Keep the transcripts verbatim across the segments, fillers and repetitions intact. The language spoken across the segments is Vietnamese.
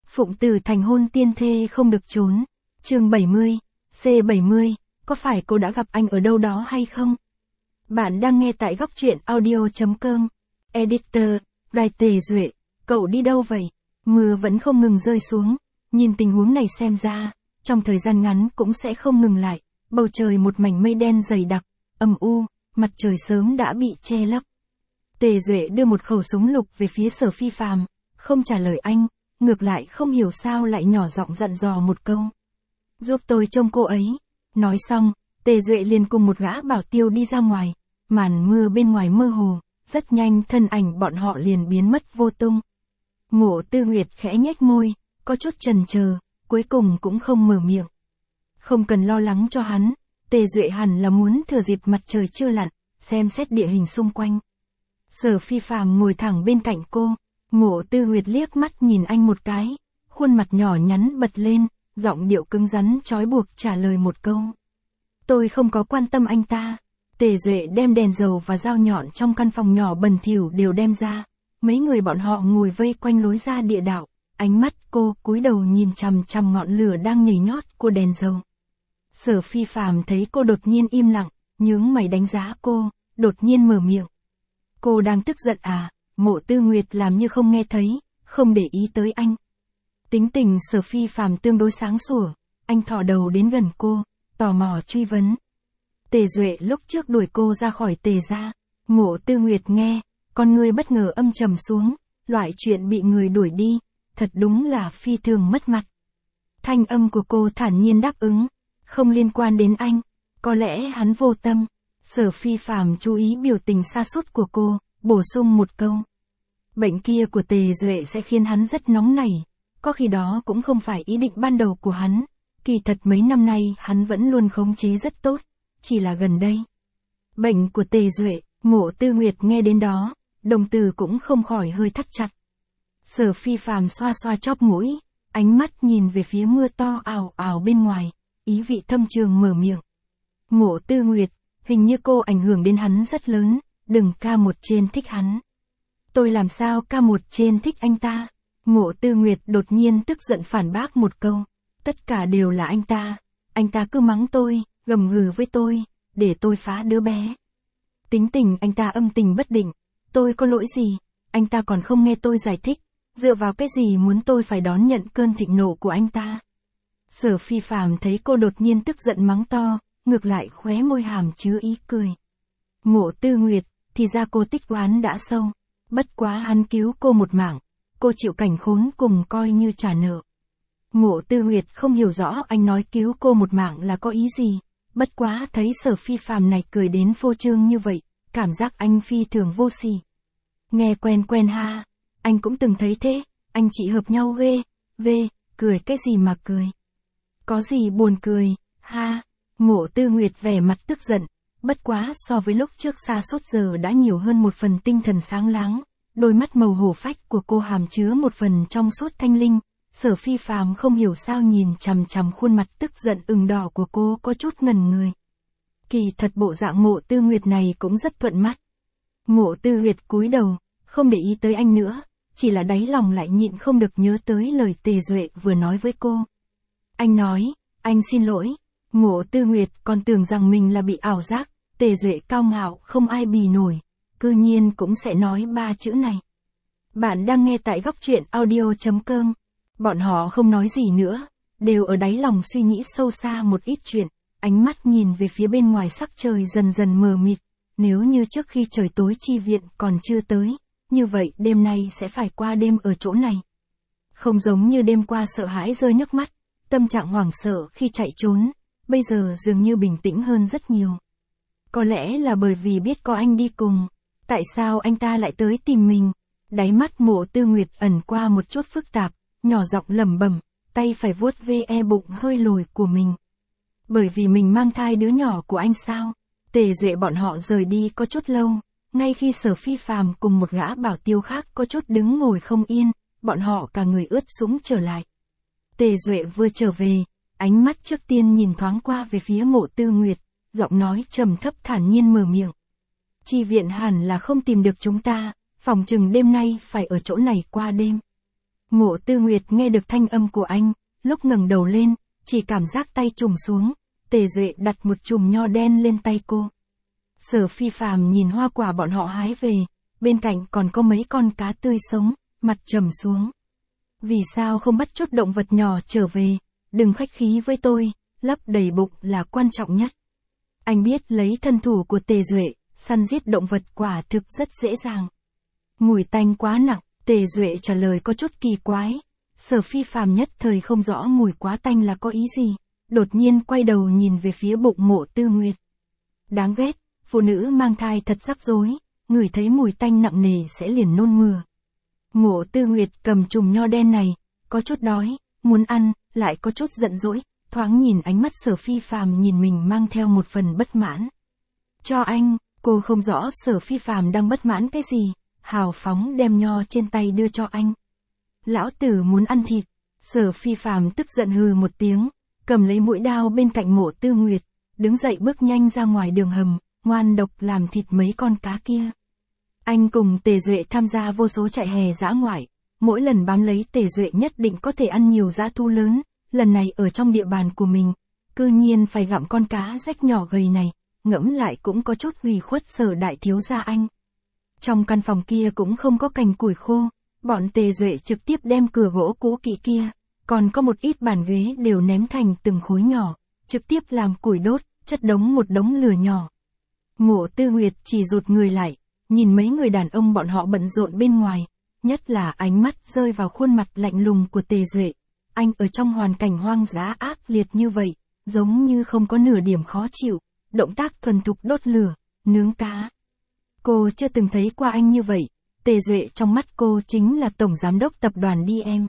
Phụng tử thành hôn tiên thê không được trốn. Chương bảy mươi, C bảy mươi, có phải cô đã gặp anh ở đâu đó hay không? Bạn đang nghe tại góc truyện audio chấm com. Editor, Đài Tề Duệ, cậu đi đâu vậy? Mưa vẫn không ngừng rơi xuống, nhìn tình huống này xem ra, trong thời gian ngắn cũng sẽ không ngừng lại, bầu trời một mảnh mây đen dày đặc, âm u, mặt trời sớm đã bị che lấp. Tề Duệ đưa một khẩu súng lục về phía Sở Phi Phàm, không trả lời anh, ngược lại không hiểu sao lại nhỏ giọng dặn dò một câu. Giúp tôi trông cô ấy. Nói xong, Tề Duệ liền cùng một gã bảo tiêu đi ra ngoài, màn mưa bên ngoài mơ hồ, rất nhanh thân ảnh bọn họ liền biến mất vô tung. Mộ Tư Nguyệt khẽ nhếch môi, có chút chần chờ, cuối cùng cũng không mở miệng. Không cần lo lắng cho hắn, Tề Duệ hẳn là muốn thừa dịp mặt trời chưa lặn, xem xét địa hình xung quanh. Sở Phi Phàm ngồi thẳng bên cạnh cô, Mộ Tư Nguyệt liếc mắt nhìn anh một cái, khuôn mặt nhỏ nhắn bật lên, giọng điệu cứng rắn trói buộc trả lời một câu. Tôi không có quan tâm anh ta. Tề Duệ đem đèn dầu và dao nhọn trong căn phòng nhỏ bẩn thỉu đều đem ra. Mấy người bọn họ ngồi vây quanh lối ra địa đạo, ánh mắt cô cúi đầu nhìn chằm chằm ngọn lửa đang nhảy nhót của đèn dầu. Sở Phi Phàm thấy cô đột nhiên im lặng, nhướng mày đánh giá cô, đột nhiên mở miệng. Cô đang tức giận à? Mộ Tư Nguyệt làm như không nghe thấy, không để ý tới anh. Tính tình Sở Phi Phàm tương đối sáng sủa, anh thò đầu đến gần cô, tò mò truy vấn. Tề Duệ lúc trước đuổi cô ra khỏi Tề gia, Mộ Tư Nguyệt nghe, con người bất ngờ âm trầm xuống, loại chuyện bị người đuổi đi, thật đúng là phi thường mất mặt. Thanh âm của cô thản nhiên đáp ứng, không liên quan đến anh, có lẽ hắn vô tâm. Sở Phi Phàm chú ý biểu tình sa sút của cô, bổ sung một câu. Bệnh kia của Tề Duệ sẽ khiến hắn rất nóng nảy, có khi đó cũng không phải ý định ban đầu của hắn, kỳ thật mấy năm nay hắn vẫn luôn khống chế rất tốt, chỉ là gần đây. Bệnh của Tề Duệ, Mộ Tư Nguyệt nghe đến đó, đồng tử cũng không khỏi hơi thắt chặt. Sở Phi Phàm xoa xoa chóp mũi, ánh mắt nhìn về phía mưa to ào ào bên ngoài, ý vị thâm trường mở miệng. Mộ Tư Nguyệt, hình như cô ảnh hưởng đến hắn rất lớn, đừng ca một trên thích hắn. Tôi làm sao ca một trên thích anh ta? Mộ Tư Nguyệt đột nhiên tức giận phản bác một câu. Tất cả đều là anh ta. Anh ta cứ mắng tôi, gầm gừ với tôi, để tôi phá đứa bé. Tính tình anh ta âm tình bất định. Tôi có lỗi gì? Anh ta còn không nghe tôi giải thích. Dựa vào cái gì muốn tôi phải đón nhận cơn thịnh nộ của anh ta? Sở Phi Phàm thấy cô đột nhiên tức giận mắng to, ngược lại khóe môi hàm chứa ý cười. Mộ Tư Nguyệt, thì ra cô tích oán đã sâu. Bất quá hắn cứu cô một mạng, cô chịu cảnh khốn cùng coi như trả nợ. Mộ Tư Nguyệt không hiểu rõ anh nói cứu cô một mạng là có ý gì, bất quá thấy Sở Phi Phàm này cười đến phô trương như vậy, cảm giác anh phi thường vô sỉ. Nghe quen quen ha, anh cũng từng thấy thế, anh chị hợp nhau ghê, vê, cười cái gì mà cười. Có gì buồn cười, ha, Mộ Tư Nguyệt vẻ mặt tức giận. Bất quá so với lúc trước xa sút giờ đã nhiều hơn một phần tinh thần sáng láng, đôi mắt màu hổ phách của cô hàm chứa một phần trong suốt thanh linh. Sở Phi Phàm không hiểu sao nhìn chằm chằm khuôn mặt tức giận ửng đỏ của cô có chút ngần người. Kỳ thật bộ dạng Mộ Tư Nguyệt này cũng rất thuận mắt. Mộ Tư Nguyệt cúi đầu, không để ý tới anh nữa, chỉ là đáy lòng lại nhịn không được nhớ tới lời Tề Duệ vừa nói với cô. Anh nói, anh xin lỗi. Mộ Tư Nguyệt còn tưởng rằng mình là bị ảo giác, Tề Duệ cao ngạo không ai bì nổi, cư nhiên cũng sẽ nói ba chữ này. Bạn đang nghe tại góc truyện audio chấm com. Bọn họ không nói gì nữa, đều ở đáy lòng suy nghĩ sâu xa một ít chuyện, ánh mắt nhìn về phía bên ngoài sắc trời dần dần mờ mịt, nếu như trước khi trời tối chi viện còn chưa tới, như vậy đêm nay sẽ phải qua đêm ở chỗ này. Không giống như đêm qua sợ hãi rơi nước mắt, tâm trạng hoảng sợ khi chạy trốn, bây giờ dường như bình tĩnh hơn rất nhiều. Có lẽ là bởi vì biết có anh đi cùng, tại sao anh ta lại tới tìm mình? Đáy mắt Mộ Tư Nguyệt ẩn qua một chút phức tạp, nhỏ giọng lẩm bẩm, tay phải vuốt ve bụng hơi lồi của mình. Bởi vì mình mang thai đứa nhỏ của anh sao? Tề Duệ bọn họ rời đi có chút lâu, ngay khi Sở Phi Phàm cùng một gã bảo tiêu khác có chút đứng ngồi không yên, bọn họ cả người ướt sũng trở lại. Tề Duệ vừa trở về, ánh mắt trước tiên nhìn thoáng qua về phía Mộ Tư Nguyệt, giọng nói trầm thấp thản nhiên mở miệng. Chi viện hẳn là không tìm được chúng ta, phòng chừng đêm nay phải ở chỗ này qua đêm. Mộ Tư Nguyệt nghe được thanh âm của anh, lúc ngẩng đầu lên, chỉ cảm giác tay trùng xuống, Tề Duệ đặt một chùm nho đen lên tay cô. Sở Phi Phàm nhìn hoa quả bọn họ hái về, bên cạnh còn có mấy con cá tươi sống, mặt trầm xuống. Vì sao không bắt chút động vật nhỏ trở về, đừng khách khí với tôi, lấp đầy bụng là quan trọng nhất. Anh biết lấy thân thủ của Tề Duệ, săn giết động vật quả thực rất dễ dàng. Mùi tanh quá nặng, Tề Duệ trả lời có chút kỳ quái. Sở Phi Phàm nhất thời không rõ mùi quá tanh là có ý gì, đột nhiên quay đầu nhìn về phía bụng Mộ Tư Nguyệt. Đáng ghét, phụ nữ mang thai thật rắc rối, ngửi thấy mùi tanh nặng nề sẽ liền nôn mửa. Mộ Tư Nguyệt cầm chùm nho đen này, có chút đói, muốn ăn, lại có chút giận dỗi, thoáng nhìn ánh mắt Sở Phi Phàm nhìn mình mang theo một phần bất mãn. Cho anh, cô không rõ Sở Phi Phàm đang bất mãn cái gì, hào phóng đem nho trên tay đưa cho anh. Lão tử muốn ăn thịt. Sở Phi Phàm tức giận hừ một tiếng, cầm lấy mũi dao bên cạnh Mộ Tư Nguyệt, đứng dậy bước nhanh ra ngoài đường hầm, ngoan độc làm thịt mấy con cá kia. Anh cùng Tề Duệ tham gia vô số chạy hè dã ngoại, mỗi lần bám lấy Tề Duệ nhất định có thể ăn nhiều dã thú lớn, lần này ở trong địa bàn của mình, cư nhiên phải gặm con cá rách nhỏ gầy này, ngẫm lại cũng có chút ủy khuất Sở đại thiếu gia anh. Trong căn phòng kia cũng không có cành củi khô, bọn Tề Duệ trực tiếp đem cửa gỗ cũ kỹ kia, còn có một ít bàn ghế đều ném thành từng khối nhỏ, trực tiếp làm củi đốt, chất đống một đống lửa nhỏ. Mộ Tư Nguyệt chỉ rụt người lại, nhìn mấy người đàn ông bọn họ bận rộn bên ngoài, nhất là ánh mắt rơi vào khuôn mặt lạnh lùng của Tề Duệ. Anh ở trong hoàn cảnh hoang dã ác liệt như vậy, giống như không có nửa điểm khó chịu, động tác thuần thục đốt lửa, nướng cá. Cô chưa từng thấy qua anh như vậy, Tề Duệ trong mắt cô chính là tổng giám đốc tập đoàn đê em.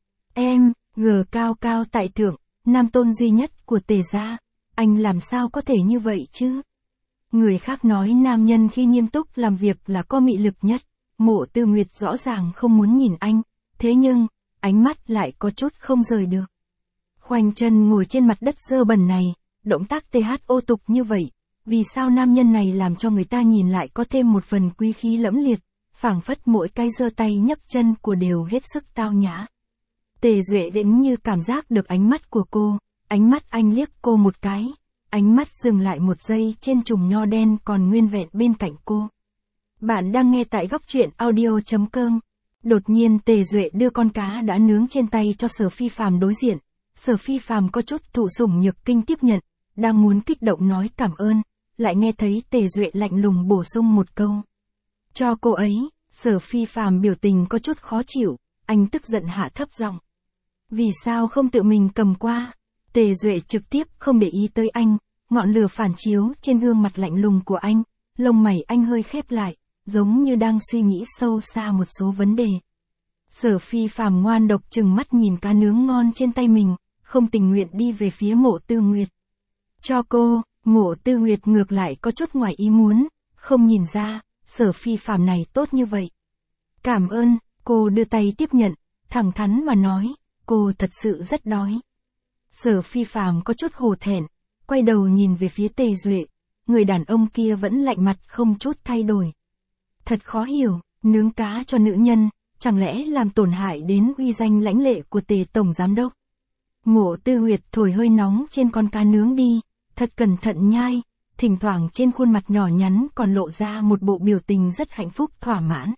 Em, gờ cao cao tại thượng, nam tôn duy nhất của Tề gia, anh làm sao có thể như vậy chứ? Người khác nói nam nhân khi nghiêm túc làm việc là có mị lực nhất, Mộ Tư Nguyệt rõ ràng không muốn nhìn anh, thế nhưng, ánh mắt lại có chút không rời được. Khoanh chân ngồi trên mặt đất dơ bẩn này, động tác tê hát ô tục như vậy, vì sao nam nhân này làm cho người ta nhìn lại có thêm một phần quý khí lẫm liệt, phảng phất mỗi cái giơ tay nhấc chân của đều hết sức tao nhã. Tề Duệ đến như cảm giác được ánh mắt của cô, ánh mắt anh liếc cô một cái, ánh mắt dừng lại một giây trên chùm nho đen còn nguyên vẹn bên cạnh cô. Bạn đang nghe tại góc truyện audio chấm com. Đột nhiên Tề Duệ đưa con cá đã nướng trên tay cho Sở Phi Phàm đối diện. Sở Phi Phàm có chút thụ sủng nhược kinh tiếp nhận, đang muốn kích động nói cảm ơn, lại nghe thấy Tề Duệ lạnh lùng bổ sung một câu. Cho cô ấy. Sở Phi Phàm biểu tình có chút khó chịu, anh tức giận hạ thấp giọng. Vì sao không tự mình cầm qua? Tề Duệ trực tiếp không để ý tới anh, ngọn lửa phản chiếu trên gương mặt lạnh lùng của anh, lông mày anh hơi khép lại, giống như đang suy nghĩ sâu xa một số vấn đề. Sở Phi Phàm ngoan độc chừng mắt nhìn cá nướng ngon trên tay mình, không tình nguyện đi về phía Mộ Tư Nguyệt. Cho cô. Mộ Tư Nguyệt ngược lại có chút ngoài ý muốn, không nhìn ra, Sở Phi Phàm này tốt như vậy. Cảm ơn, cô đưa tay tiếp nhận, thẳng thắn mà nói, cô thật sự rất đói. Sở Phi Phàm có chút hổ thẹn, quay đầu nhìn về phía Tề Duệ, người đàn ông kia vẫn lạnh mặt không chút thay đổi. Thật khó hiểu, nướng cá cho nữ nhân, chẳng lẽ làm tổn hại đến uy danh lãnh lệ của Tề tổng giám đốc. Mộ Tư Nguyệt thổi hơi nóng trên con cá nướng đi, thật cẩn thận nhai, thỉnh thoảng trên khuôn mặt nhỏ nhắn còn lộ ra một bộ biểu tình rất hạnh phúc thỏa mãn.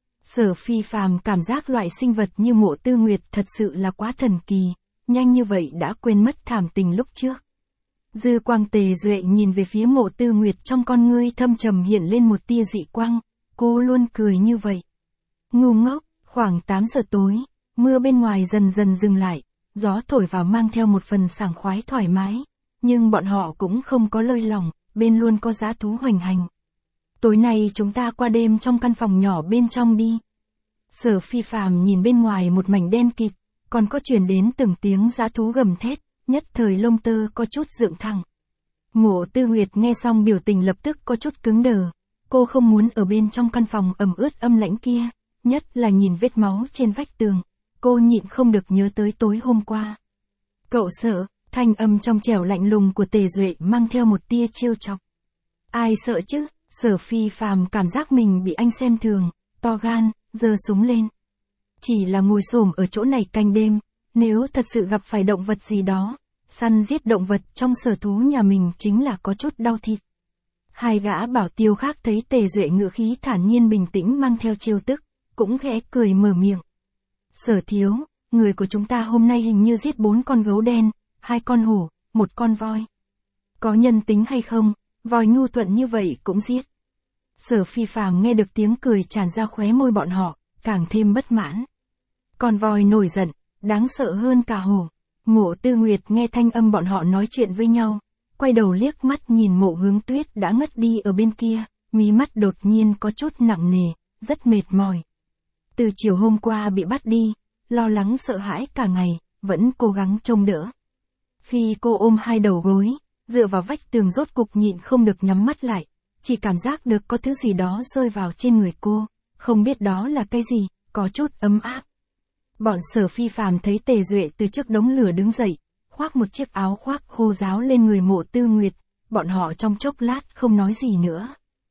Sở Phi Phàm cảm giác loại sinh vật như Mộ Tư Nguyệt thật sự là quá thần kỳ, nhanh như vậy đã quên mất thảm tình lúc trước. Dư quang Tề Duệ nhìn về phía Mộ Tư Nguyệt, trong con ngươi thâm trầm hiện lên một tia dị quang, cô luôn cười như vậy. Ngu ngốc. Khoảng tám giờ tối, mưa bên ngoài dần dần dừng lại, gió thổi vào mang theo một phần sảng khoái thoải mái, nhưng bọn họ cũng không có lơi lỏng, bên luôn có dã thú hoành hành. Tối nay chúng ta qua đêm trong căn phòng nhỏ bên trong đi. Sở Phi Phàm nhìn bên ngoài một mảnh đen kịt, còn có truyền đến từng tiếng dã thú gầm thét, nhất thời lông tơ có chút dựng thẳng. Mộ Tư Nguyệt nghe xong biểu tình lập tức có chút cứng đờ, cô không muốn ở bên trong căn phòng ẩm ướt âm lãnh kia, nhất là nhìn vết máu trên vách tường, cô nhịn không được nhớ tới tối hôm qua. Cậu sợ? Thanh âm trong trẻo lạnh lùng của Tề Duệ mang theo một tia trêu chọc. Ai sợ chứ? Sở Phi Phàm cảm giác mình bị anh xem thường, to gan, giơ súng lên. chỉ là ngồi xổm ở chỗ này canh đêm, nếu thật sự gặp phải động vật gì đó, săn giết động vật trong sở thú nhà mình chính là có chút đau thịt. Hai gã bảo tiêu khác thấy Tề Duệ ngữ khí thản nhiên bình tĩnh mang theo trêu tức, cũng khẽ cười mở miệng. Sở thiếu, người của chúng ta hôm nay hình như giết bốn con gấu đen, hai con hổ, một con voi. Có nhân tính hay không, voi nhu thuận như vậy cũng giết. Sở Phi Phàm nghe được tiếng cười tràn ra khóe môi bọn họ, càng thêm bất mãn. Con voi nổi giận, đáng sợ hơn cả hổ. Mộ Tư Nguyệt nghe thanh âm bọn họ nói chuyện với nhau, quay đầu liếc mắt nhìn Mộ Hướng Tuyết đã ngất đi ở bên kia, mí mắt đột nhiên có chút nặng nề, rất mệt mỏi. Từ chiều hôm qua bị bắt đi, lo lắng sợ hãi cả ngày, vẫn cố gắng trông đỡ. Khi cô ôm hai đầu gối, dựa vào vách tường rốt cục nhịn không được nhắm mắt lại, chỉ cảm giác được có thứ gì đó rơi vào trên người cô, không biết đó là cái gì, có chút ấm áp. Bọn Sở Phi Phàm thấy Tề Duệ từ trước đống lửa đứng dậy, khoác một chiếc áo khoác khô ráo lên người Mộ Tư Nguyệt, bọn họ trong chốc lát không nói gì nữa.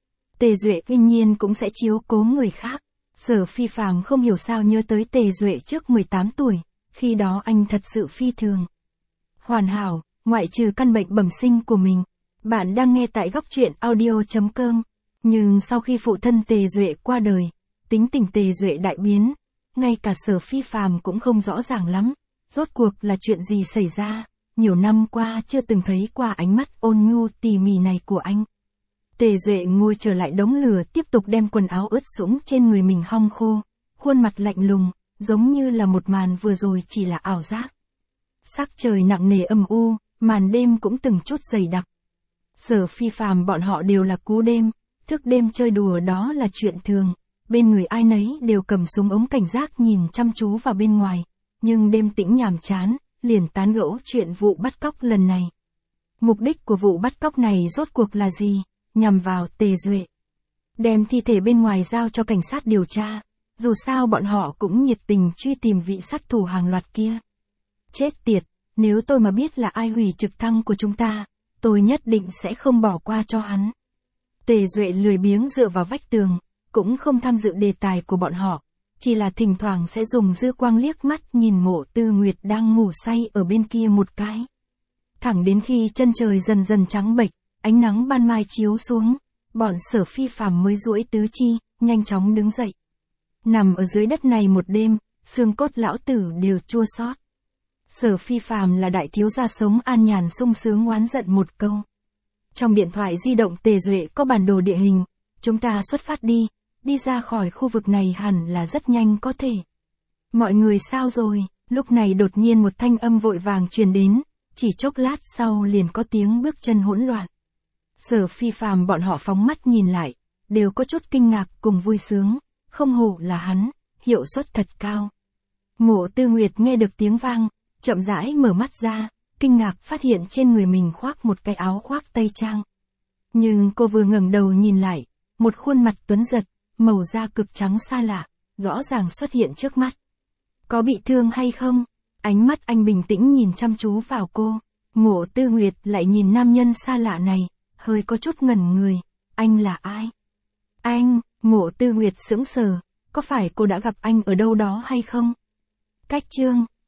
Tề Duệ tuy nhiên cũng sẽ chiếu cố người khác. Sở Phi Phàm không hiểu sao nhớ tới Tề Duệ trước mười tám tuổi, khi đó anh thật sự phi thường. Hoàn hảo, ngoại trừ căn bệnh bẩm sinh của mình. Bạn đang nghe tại góc truyện audio chấm com. Nhưng sau khi phụ thân Tề Duệ qua đời, tính tình Tề Duệ đại biến, ngay cả Sở Phi Phàm cũng không rõ ràng lắm, rốt cuộc là chuyện gì xảy ra, nhiều năm qua chưa từng thấy qua ánh mắt ôn nhu tỉ mỉ này của anh. Tề Duệ ngồi trở lại đống lửa tiếp tục đem quần áo ướt sũng trên người mình hong khô, khuôn mặt lạnh lùng, giống như là một màn vừa rồi chỉ là ảo giác. Sắc trời nặng nề âm u, màn đêm cũng từng chút dày đặc. Sở Phi Phàm bọn họ đều là cú đêm, thức đêm chơi đùa đó là chuyện thường, bên người ai nấy đều cầm súng ống cảnh giác nhìn chăm chú vào bên ngoài, nhưng đêm tĩnh nhàm chán, liền tán gẫu chuyện vụ bắt cóc lần này. Mục đích của vụ bắt cóc này rốt cuộc là gì? Nhằm vào Tề Duệ. Đem thi thể bên ngoài giao cho cảnh sát điều tra, dù sao bọn họ cũng nhiệt tình truy tìm vị sát thủ hàng loạt kia. Chết tiệt, nếu tôi mà biết là ai hủy trực thăng của chúng ta, tôi nhất định sẽ không bỏ qua cho hắn. Tề Duệ lười biếng dựa vào vách tường, cũng không tham dự đề tài của bọn họ, chỉ là thỉnh thoảng sẽ dùng dư quang liếc mắt nhìn Mộ Tư Nguyệt đang ngủ say ở bên kia một cái. Thẳng đến khi chân trời dần dần trắng bệch, ánh nắng ban mai chiếu xuống, bọn Sở Phi Phàm mới duỗi tứ chi, nhanh chóng đứng dậy. Nằm ở dưới đất này một đêm, xương cốt lão tử đều chua xót. Sở Phi Phàm là đại thiếu gia sống an nhàn sung sướng oán giận một câu. Trong điện thoại di động Tề Duệ có bản đồ địa hình, chúng ta xuất phát đi, đi ra khỏi khu vực này hẳn là rất nhanh có thể. Mọi người sao rồi? Lúc này đột nhiên một thanh âm vội vàng truyền đến, chỉ chốc lát sau liền có tiếng bước chân hỗn loạn. Sở Phi Phàm bọn họ phóng mắt nhìn lại, đều có chút kinh ngạc cùng vui sướng, không hổ là hắn, hiệu suất thật cao. Mộ Tư Nguyệt nghe được tiếng vang, chậm rãi mở mắt ra, kinh ngạc phát hiện trên người mình khoác một cái áo khoác tây trang. Nhưng cô vừa ngẩng đầu nhìn lại, một khuôn mặt tuấn giật, màu da cực trắng xa lạ, rõ ràng xuất hiện trước mắt. Có bị thương hay không? Ánh mắt anh bình tĩnh nhìn chăm chú vào cô. Mộ Tư Nguyệt lại nhìn nam nhân xa lạ này, hơi có chút ngẩn người. Anh là ai? Anh, Mộ Tư Nguyệt sững sờ, có phải cô đã gặp anh ở đâu đó hay không? Cách chương